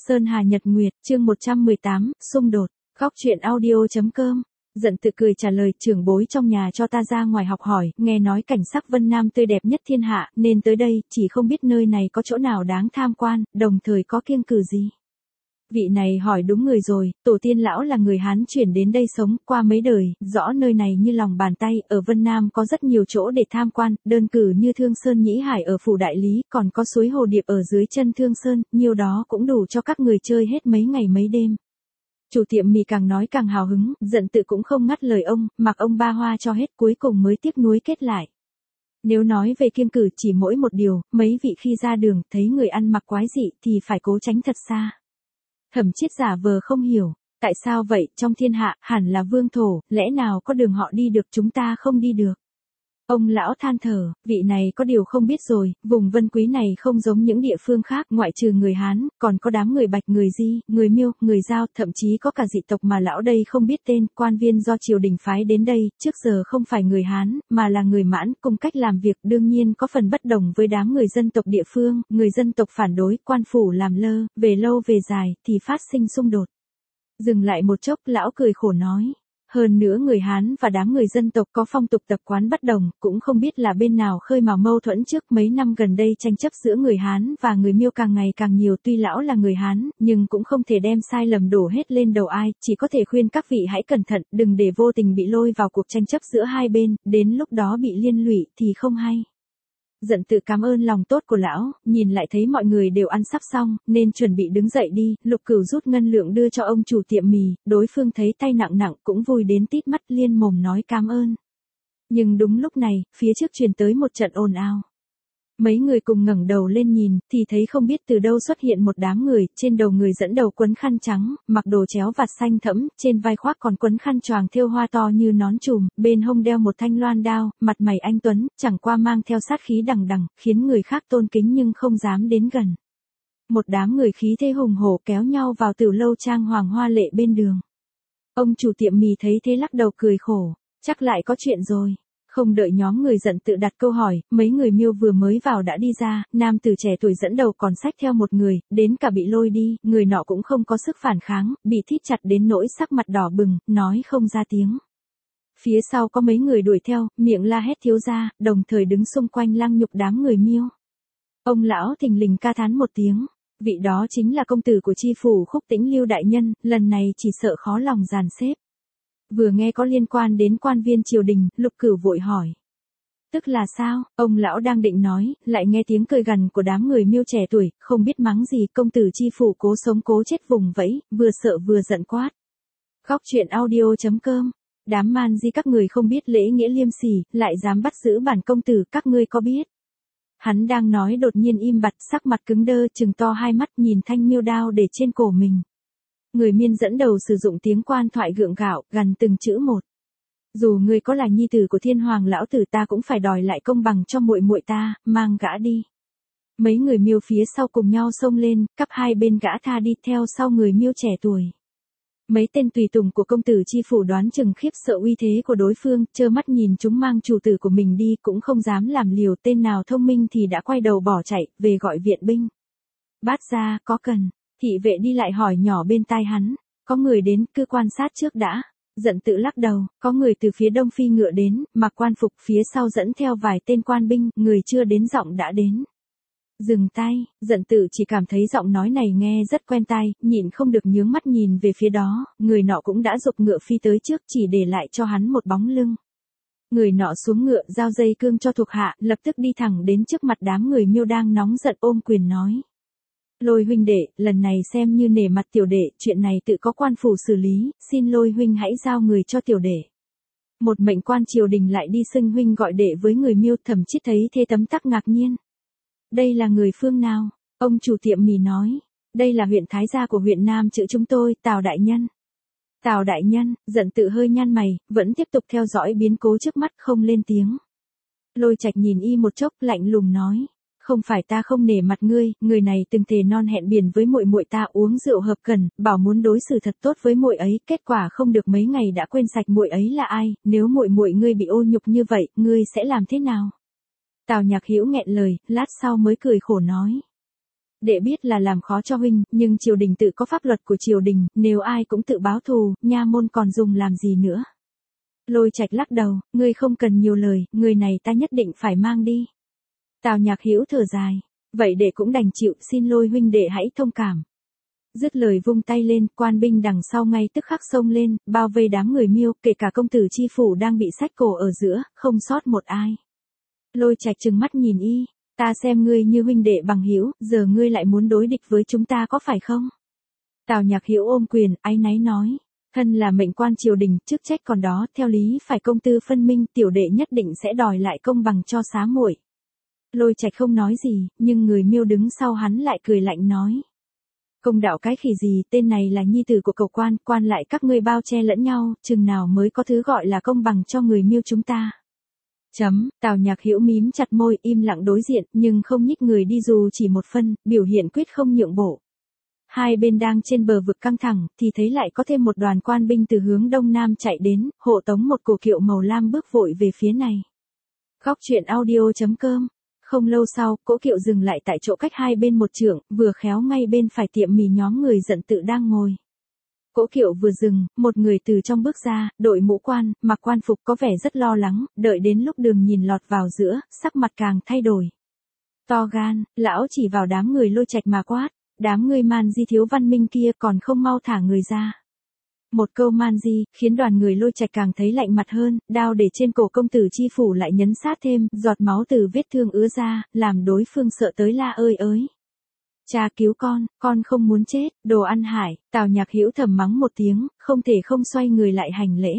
Sơn Hà Nhật Nguyệt, chương 118, xung đột, khóc chuyện audio.com. Giận tự cười trả lời, trưởng bối trong nhà cho ta ra ngoài học hỏi, nghe nói cảnh sắc Vân Nam tươi đẹp nhất thiên hạ, nên tới đây, chỉ không biết nơi này có chỗ nào đáng tham quan, đồng thời có kiêng cừ gì. Vị này hỏi đúng người rồi, tổ tiên lão là người Hán chuyển đến đây sống, qua mấy đời, rõ nơi này như lòng bàn tay, ở Vân Nam có rất nhiều chỗ để tham quan, đơn cử như Thương Sơn Nhĩ Hải ở Phủ Đại Lý, còn có suối Hồ Điệp ở dưới chân Thương Sơn, nhiều đó cũng đủ cho các người chơi hết mấy ngày mấy đêm. Chủ tiệm mì càng nói càng hào hứng, Giận tự cũng không ngắt lời ông, mặc ông ba hoa cho hết cuối cùng mới tiếc nuối kết lại. Nếu nói về kiêng cử chỉ mỗi một điều, mấy vị khi ra đường, thấy người ăn mặc quái dị thì phải cố tránh thật xa. Thẩm Chiết giả vờ không hiểu, tại sao vậy, trong thiên hạ, hẳn là vương thổ, lẽ nào có đường họ đi được chúng ta không đi được. Ông lão than thở, vị này có điều không biết rồi, vùng Vân Quý này không giống những địa phương khác, ngoại trừ người Hán, còn có đám người Bạch, người Di, người Miêu, người Dao, thậm chí có cả dị tộc mà lão đây không biết tên, quan viên do triều đình phái đến đây, trước giờ không phải người Hán, mà là người Mãn, cùng cách làm việc đương nhiên có phần bất đồng với đám người dân tộc địa phương, người dân tộc phản đối, quan phủ làm lơ, về lâu về dài, thì phát sinh xung đột. Dừng lại một chốc, lão cười khổ nói. Hơn nữa người Hán và đám người dân tộc có phong tục tập quán bất đồng, cũng không biết là bên nào khơi mào mâu thuẫn trước. Mấy năm gần đây tranh chấp giữa người Hán và người Miêu càng ngày càng nhiều, tuy lão là người Hán, nhưng cũng không thể đem sai lầm đổ hết lên đầu ai, chỉ có thể khuyên các vị hãy cẩn thận, đừng để vô tình bị lôi vào cuộc tranh chấp giữa hai bên, đến lúc đó bị liên lụy thì không hay. Giận tự cảm ơn lòng tốt của lão, nhìn lại thấy mọi người đều ăn sắp xong, nên chuẩn bị đứng dậy đi, Lục Cửu rút ngân lượng đưa cho ông chủ tiệm mì, đối phương thấy tay nặng nặng cũng vui đến tít mắt liên mồm nói cảm ơn. Nhưng đúng lúc này, phía trước truyền tới một trận ồn ào. Mấy người cùng ngẩng đầu lên nhìn, thì thấy không biết từ đâu xuất hiện một đám người, trên đầu người dẫn đầu quấn khăn trắng, mặc đồ chéo vạt xanh thẫm, trên vai khoác còn quấn khăn choàng thêu hoa to như nón trùm, bên hông đeo một thanh loan đao, mặt mày anh tuấn, chẳng qua mang theo sát khí đằng đằng, khiến người khác tôn kính nhưng không dám đến gần. Một đám người khí thế hùng hổ kéo nhau vào Tiểu Lâu trang hoàng hoa lệ bên đường. Ông chủ tiệm mì thấy thế lắc đầu cười khổ, chắc lại có chuyện rồi. Không đợi nhóm người Giận tự đặt câu hỏi, mấy người Miêu vừa mới vào đã đi ra, nam tử trẻ tuổi dẫn đầu còn xách theo một người, đến cả bị lôi đi, người nọ cũng không có sức phản kháng, bị thít chặt đến nỗi sắc mặt đỏ bừng, nói không ra tiếng. Phía sau có mấy người đuổi theo, miệng la hét thiếu gia, đồng thời đứng xung quanh lăng nhục đám người Miêu. Ông lão thình lình ca thán một tiếng, vị đó chính là công tử của chi phủ Khúc Tĩnh Lưu đại nhân, lần này chỉ sợ khó lòng dàn xếp. Vừa nghe có liên quan đến quan viên triều đình, Lục Cửu vội hỏi. Tức là sao, ông lão đang định nói, lại nghe tiếng cười gằn của đám người Miêu trẻ tuổi, không biết mắng gì, công tử chi phủ cố sống cố chết vùng vẫy, vừa sợ vừa giận quát. Khóc chuyện audio.com, đám man di các người không biết lễ nghĩa liêm sỉ, lại dám bắt giữ bản công tử, các ngươi có biết. Hắn đang nói đột nhiên im bặt, sắc mặt cứng đơ, trừng to hai mắt nhìn thanh miêu đao để trên cổ mình. Người Miên dẫn đầu sử dụng tiếng quan thoại gượng gạo, gằn từng chữ một. Dù ngươi có là nhi tử của thiên hoàng lão tử ta cũng phải đòi lại công bằng cho muội muội ta, mang gã đi. Mấy người Miêu phía sau cùng nhau xông lên, cắp hai bên gã tha đi theo sau người Miêu trẻ tuổi. Mấy tên tùy tùng của công tử chi phủ đoán chừng khiếp sợ uy thế của đối phương, trơ mắt nhìn chúng mang chủ tử của mình đi cũng không dám làm liều, tên nào thông minh thì đã quay đầu bỏ chạy, về gọi viện binh. Bát gia, có cần. Thị vệ đi lại hỏi nhỏ bên tai hắn, có người đến, cứ quan sát trước đã. Giận tự lắc đầu, có người từ phía đông phi ngựa đến, mặc quan phục, phía sau dẫn theo vài tên quan binh, người chưa đến giọng đã đến. Dừng tay, Giận tự chỉ cảm thấy giọng nói này nghe rất quen tai, nhịn không được nhướng mắt nhìn về phía đó, người nọ cũng đã giục ngựa phi tới trước, chỉ để lại cho hắn một bóng lưng. Người nọ xuống ngựa, giao dây cương cho thuộc hạ, lập tức đi thẳng đến trước mặt đám người Miêu đang nóng giận ôm quyền nói. Lôi huynh đệ, lần này xem như nể mặt tiểu đệ, chuyện này tự có quan phủ xử lý, xin Lôi huynh hãy giao người cho tiểu đệ. Một mệnh quan triều đình lại đi xưng huynh gọi đệ với người Miêu, Thẩm Chiết thấy thế tấm tắc ngạc nhiên. Đây là người phương nào? Ông chủ tiệm mì nói. Đây là huyện Thái Gia của huyện Nam chữ chúng tôi, Tào đại nhân. Tào đại nhân, Giận tự hơi nhăn mày, vẫn tiếp tục theo dõi biến cố trước mắt không lên tiếng. Lôi Trạch nhìn y một chốc lạnh lùng nói. Không phải ta không nể mặt ngươi, người này từng thề non hẹn biển với muội muội ta uống rượu hợp cần, bảo muốn đối xử thật tốt với muội ấy, kết quả không được mấy ngày đã quên sạch muội ấy là ai, nếu muội muội ngươi bị ô nhục như vậy, ngươi sẽ làm thế nào? Tào Nhạc Hữu nghẹn lời, lát sau mới cười khổ nói. Đệ biết là làm khó cho huynh, nhưng triều đình tự có pháp luật của triều đình, nếu ai cũng tự báo thù, nha môn còn dùng làm gì nữa. Lôi Trạch lắc đầu, ngươi không cần nhiều lời, người này ta nhất định phải mang đi. Tào Nhạc Hữu thở dài, vậy đệ cũng đành chịu, xin Lôi huynh đệ hãy thông cảm. Dứt lời vung tay lên, quan binh đằng sau ngay tức khắc xông lên, bao vây đám người Miêu, kể cả công tử chi phủ đang bị xách cổ ở giữa, không sót một ai. Lôi Trạch trừng mắt nhìn y, ta xem ngươi như huynh đệ bằng hữu, giờ ngươi lại muốn đối địch với chúng ta có phải không? Tào Nhạc Hữu ôm quyền, áy náy nói, thân là mệnh quan triều đình, chức trách còn đó, theo lý phải công tư phân minh, tiểu đệ nhất định sẽ đòi lại công bằng cho xá muội. Lôi Trạch không nói gì, nhưng người Miêu đứng sau hắn lại cười lạnh nói. Công đạo cái khỉ gì, tên này là nhi tử của cậu quan, quan lại các ngươi bao che lẫn nhau, chừng nào mới có thứ gọi là công bằng cho người Miêu chúng ta. Tào Nhạc Hữu mím chặt môi, im lặng đối diện, nhưng không nhích người đi dù chỉ một phân, biểu hiện quyết không nhượng bộ. Hai bên đang trên bờ vực căng thẳng, thì thấy lại có thêm một đoàn quan binh từ hướng đông nam chạy đến, hộ tống một cổ kiệu màu lam bước vội về phía này. Góc truyện audio.com. Không lâu sau, cỗ kiệu dừng lại tại chỗ cách hai bên một trượng, vừa khéo ngay bên phải tiệm mì nhóm người giận tự đang ngồi. Cỗ kiệu vừa dừng, một người từ trong bước ra, đội mũ quan, mặc quan phục có vẻ rất lo lắng, đợi đến lúc Đường nhìn lọt vào giữa, sắc mặt càng thay đổi. To gan, lão chỉ vào đám người Lôi Trạch mà quát, đám người man di thiếu văn minh kia còn không mau thả người ra. Một câu man di, khiến đoàn người Lôi Trạch càng thấy lạnh mặt hơn, đao để trên cổ công tử chi phủ lại nhấn sát thêm, giọt máu từ vết thương ứa ra, làm đối phương sợ tới la ơi ới. Cha cứu con không muốn chết, đồ ăn hại, Tào Nhạc Hữu thầm mắng một tiếng, không thể không xoay người lại hành lễ.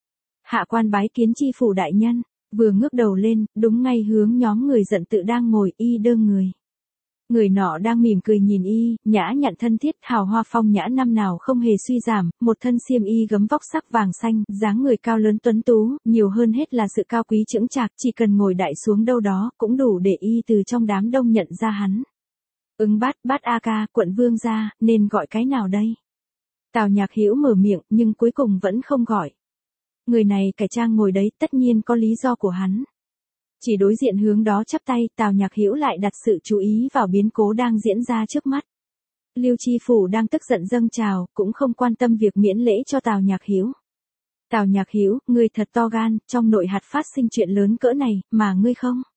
Hạ quan bái kiến chi phủ đại nhân, vừa ngước đầu lên, đúng ngay hướng nhóm người giận tự đang ngồi y đơ người. Người nọ đang mỉm cười nhìn y, nhã nhặn thân thiết, hào hoa phong nhã năm nào không hề suy giảm, một thân xiêm y gấm vóc sắc vàng xanh, dáng người cao lớn tuấn tú, nhiều hơn hết là sự cao quý chững chạc, chỉ cần ngồi đại xuống đâu đó, cũng đủ để y từ trong đám đông nhận ra hắn. Ứng bát a ca, quận vương gia, nên gọi cái nào đây? Tào Nhạc Hữu mở miệng, nhưng cuối cùng vẫn không gọi. Người này cải trang ngồi đấy, tất nhiên có lý do của hắn. Chỉ đối diện hướng đó chắp tay, Tào Nhạc Hữu lại đặt sự chú ý vào biến cố đang diễn ra trước mắt. Lưu Chi phủ đang tức giận dâng trào, cũng không quan tâm việc miễn lễ cho Tào Nhạc Hữu. Tào Nhạc Hữu, ngươi thật to gan, trong nội hạt phát sinh chuyện lớn cỡ này, mà ngươi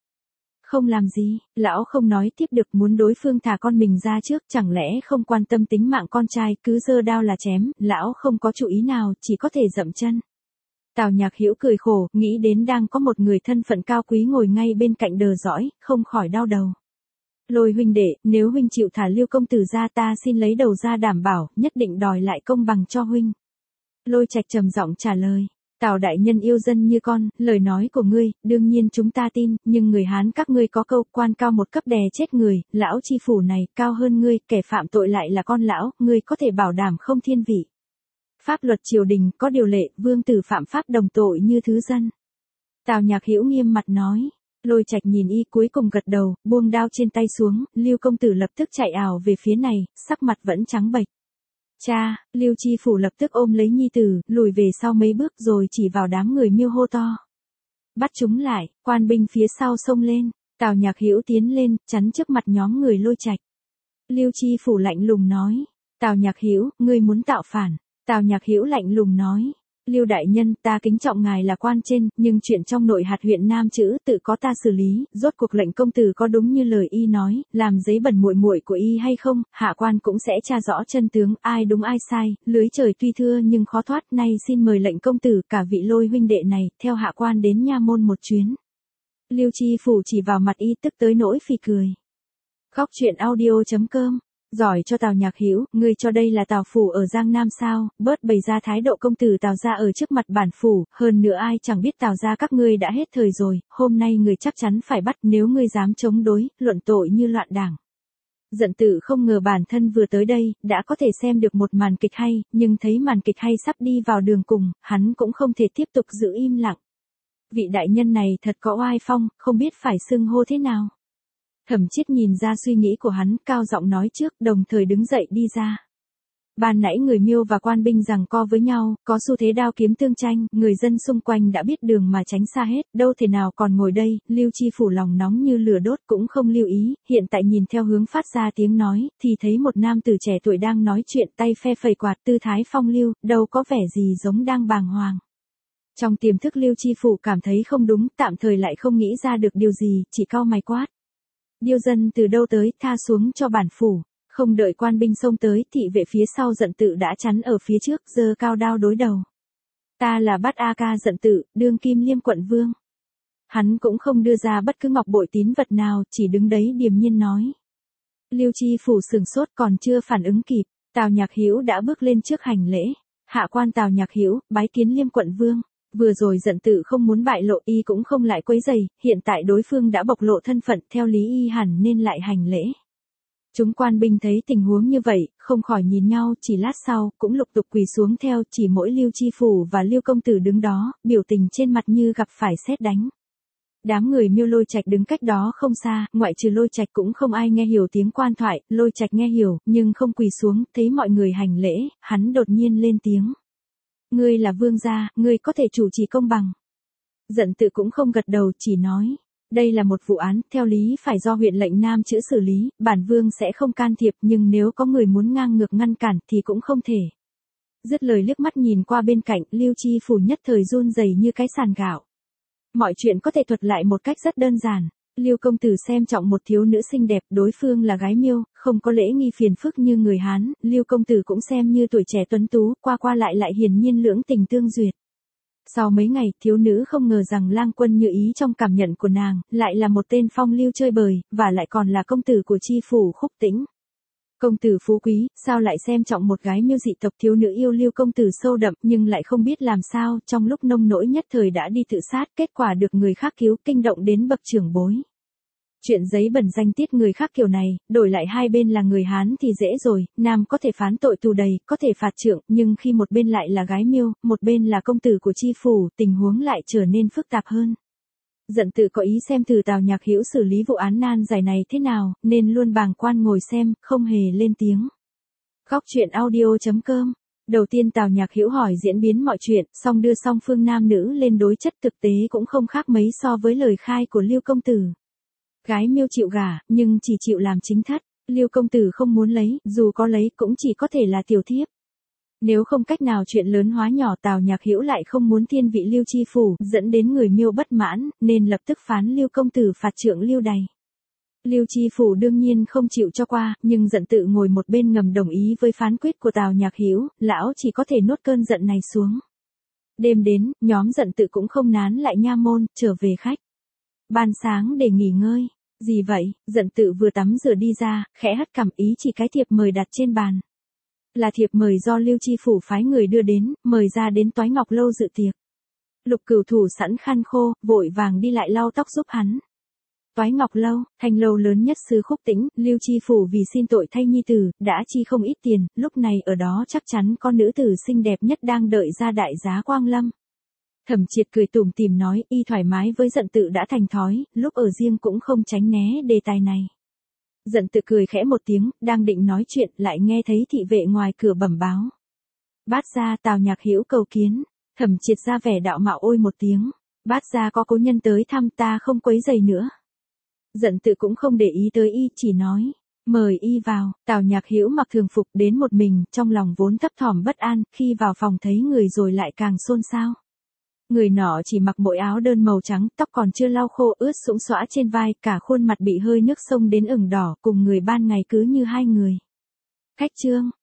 không làm gì, lão không nói tiếp được, muốn đối phương thả con mình ra trước, chẳng lẽ không quan tâm tính mạng con trai, cứ giơ đao là chém, lão không có chủ ý nào, chỉ có thể dậm chân. Tào Nhạc Hữu cười khổ, nghĩ đến đang có một người thân phận cao quý ngồi ngay bên cạnh đờ dõi, không khỏi đau đầu. Lôi huynh đệ, nếu huynh chịu thả Lưu công tử ra, ta xin lấy đầu ra đảm bảo, nhất định đòi lại công bằng cho huynh. Lôi Trạch trầm giọng trả lời. Tào đại nhân yêu dân như con, lời nói của ngươi, đương nhiên chúng ta tin, nhưng người Hán các ngươi có câu, quan cao một cấp đè chết người, lão chi phủ này, cao hơn ngươi, kẻ phạm tội lại là con lão, ngươi có thể bảo đảm không thiên vị. Pháp luật triều đình có điều lệ, vương tử phạm pháp đồng tội như thứ dân. Tào Nhạc Hữu nghiêm mặt nói. Lôi Trạch nhìn y cuối cùng gật đầu, buông đao trên tay xuống, Lưu công tử lập tức chạy ảo về phía này, sắc mặt vẫn trắng bệch. Cha, Lưu chi phủ lập tức ôm lấy nhi tử, lùi về sau mấy bước rồi chỉ vào đám người Miêu hô to. Bắt chúng lại, quan binh phía sau xông lên, Tào Nhạc Hữu tiến lên, chắn trước mặt nhóm người Lôi Trạch. Lưu chi phủ lạnh lùng nói. Tào Nhạc Hữu, ngươi muốn tạo phản. Tào Nhạc Hữu lạnh lùng nói. Lưu đại nhân, ta kính trọng ngài là quan trên, nhưng chuyện trong nội hạt huyện Nam Chữ tự có ta xử lý, rốt cuộc lệnh công tử có đúng như lời y nói, làm giấy bẩn muội muội của y hay không, hạ quan cũng sẽ tra rõ chân tướng, ai đúng ai sai, lưới trời tuy thưa nhưng khó thoát, nay xin mời lệnh công tử cả vị Lôi huynh đệ này, theo hạ quan đến nha môn một chuyến. Lưu chi phủ chỉ vào mặt y tức tới nỗi phì cười. Góc truyện audio.com. Giỏi cho Tào Nhạc Hữu, ngươi cho đây là Tào phủ ở Giang Nam sao, bớt bày ra thái độ công tử Tào gia ở trước mặt bản phủ, hơn nữa ai chẳng biết Tào gia các ngươi đã hết thời rồi, hôm nay người chắc chắn phải bắt, nếu ngươi dám chống đối, luận tội như loạn đảng. Giận tự không ngờ bản thân vừa tới đây, đã có thể xem được một màn kịch hay, nhưng thấy màn kịch hay sắp đi vào đường cùng, hắn cũng không thể tiếp tục giữ im lặng. Vị đại nhân này thật có oai phong, không biết phải xưng hô thế nào. Thẩm Chiết nhìn ra suy nghĩ của hắn, cao giọng nói trước, đồng thời đứng dậy đi ra. Ban nãy người Miêu và quan binh giằng co với nhau, có xu thế đao kiếm tương tranh, người dân xung quanh đã biết đường mà tránh xa hết, đâu thể nào còn ngồi đây, Lưu Chi Phủ lòng nóng như lửa đốt cũng không lưu ý, hiện tại nhìn theo hướng phát ra tiếng nói, thì thấy một nam tử trẻ tuổi đang nói chuyện tay phe phẩy quạt tư thái phong lưu, đâu có vẻ gì giống đang bàng hoàng. Trong tiềm thức Lưu Chi Phủ cảm thấy không đúng, tạm thời lại không nghĩ ra được điều gì, chỉ cau mày quát. Điêu dân từ đâu tới, tha xuống cho bản phủ. Không đợi quan binh xông tới, thị vệ phía sau Dận Tự đã chắn ở phía trước, giơ cao đao đối đầu. Ta là Bát A Ca Dận Tự, đương kim Liêm quận vương. Hắn cũng không đưa ra bất cứ ngọc bội tín vật nào, chỉ đứng đấy điềm nhiên nói. Lưu Chi Phủ sửng sốt còn chưa phản ứng kịp, Tào Nhạc Hữu đã bước lên trước hành lễ. Hạ quan Tào Nhạc Hữu, bái kiến Liêm quận vương. Vừa rồi Dận Tự không muốn bại lộ, y cũng không lại quấy rầy, hiện tại đối phương đã bộc lộ thân phận, theo lý y hẳn nên lại hành lễ. Chúng quan binh thấy tình huống như vậy, không khỏi nhìn nhau, chỉ lát sau, cũng lục tục quỳ xuống theo, chỉ mỗi Lưu Chi Phủ và Lưu công tử đứng đó, biểu tình trên mặt như gặp phải sét đánh. Đám người Miêu Lôi Trạch đứng cách đó không xa, ngoại trừ Lôi Trạch cũng không ai nghe hiểu tiếng quan thoại, Lôi Trạch nghe hiểu, nhưng không quỳ xuống, thấy mọi người hành lễ, hắn đột nhiên lên tiếng. Ngươi là vương gia, ngươi có thể chủ trì công bằng. Dận Tự cũng không gật đầu, chỉ nói. Đây là một vụ án, theo lý phải do huyện lệnh Nam Chữ xử lý, bản vương sẽ không can thiệp, nhưng nếu có người muốn ngang ngược ngăn cản thì cũng không thể. Dứt lời liếc mắt nhìn qua bên cạnh, Lưu Chi Phủ nhất thời run rẩy như cái sàn gạo. Mọi chuyện có thể thuật lại một cách rất đơn giản. Lưu công tử xem trọng một thiếu nữ xinh đẹp, đối phương là gái Miêu, không có lễ nghi phiền phức như người Hán, Lưu công tử cũng xem như tuổi trẻ tuấn tú, qua qua lại hiển nhiên lưỡng tình tương duyệt. Sau mấy ngày, thiếu nữ không ngờ rằng Lang Quân như ý trong cảm nhận của nàng, lại là một tên phong lưu chơi bời, và lại còn là công tử của chi phủ Khúc Tĩnh. Công tử phú quý, sao lại xem trọng một gái Miêu dị tộc, thiếu nữ yêu Lưu công tử sâu đậm, nhưng lại không biết làm sao, trong lúc nông nỗi nhất thời đã đi tự sát, kết quả được người khác cứu, kinh động đến bậc trưởng bối. Chuyện giấy bẩn danh tiết người khác kiểu này, đổi lại hai bên là người Hán thì dễ rồi, nam có thể phán tội tù đầy, có thể phạt trượng, nhưng khi một bên lại là gái Miêu, một bên là công tử của chi phủ, tình huống lại trở nên phức tạp hơn. Dận Tự có ý xem thử Tào Nhạc Hữu xử lý vụ án nan giải này thế nào, nên luôn bàng quan ngồi xem, không hề lên tiếng. Góc truyện audio.com. Đầu tiên Tào Nhạc Hữu hỏi diễn biến mọi chuyện, xong đưa song phương nam nữ lên đối chất, thực tế cũng không khác mấy so với lời khai của Lưu công tử. Gái Miêu chịu gả, nhưng chỉ chịu làm chính thất. Lưu công tử không muốn lấy, dù có lấy cũng chỉ có thể là tiểu thiếp. Nếu không cách nào chuyện lớn hóa nhỏ, Tào Nhạc Hữu lại không muốn thiên vị Lưu Chi Phủ, dẫn đến người Miêu bất mãn, nên lập tức phán Lưu công tử phạt trượng Lưu Đày. Lưu Chi Phủ đương nhiên không chịu cho qua, nhưng Dận Tự ngồi một bên ngầm đồng ý với phán quyết của Tào Nhạc Hữu, lão chỉ có thể nuốt cơn giận này xuống. Đêm đến, nhóm Dận Tự cũng không nán lại nha môn, trở về khách. Ban sáng để nghỉ ngơi. Gì vậy? Dận Tự vừa tắm rửa đi ra, khẽ hất cằm, ý chỉ cái thiệp mời đặt trên bàn. Là thiệp mời do Lưu Chi Phủ phái người đưa đến, mời ra đến Toái Ngọc Lâu dự tiệc. Lục Cửu thủ sẵn khăn khô, vội vàng đi lại lau tóc giúp hắn. Toái Ngọc Lâu, thành lâu lớn nhất xứ Khúc Tĩnh, Lưu Chi Phủ vì xin tội thay nhi tử, đã chi không ít tiền, lúc này ở đó chắc chắn có nữ tử xinh đẹp nhất đang đợi ra đại giá quang lâm. Thẩm Triệt cười tủm tỉm nói, y thoải mái với Dận Tự đã thành thói, lúc ở riêng cũng không tránh né đề tài này. Dận Tự cười khẽ một tiếng, đang định nói chuyện, lại nghe thấy thị vệ ngoài cửa bẩm báo. Bát gia Tào Nhạc Hữu cầu kiến. Thẩm Triệt ra vẻ đạo mạo ôi một tiếng. Bát gia có cố nhân tới thăm, ta không quấy rầy nữa. Dận Tự cũng không để ý tới y, chỉ nói. Mời y vào. Tào Nhạc Hữu mặc thường phục đến một mình, trong lòng vốn thấp thỏm bất an, khi vào phòng thấy người rồi lại càng xôn xao. Người nọ chỉ mặc bộ áo đơn màu trắng, tóc còn chưa lau khô, ướt sũng xõa trên vai, cả khuôn mặt bị hơi nước xông đến ửng đỏ, cùng người ban ngày cứ như hai người. Khách Trương,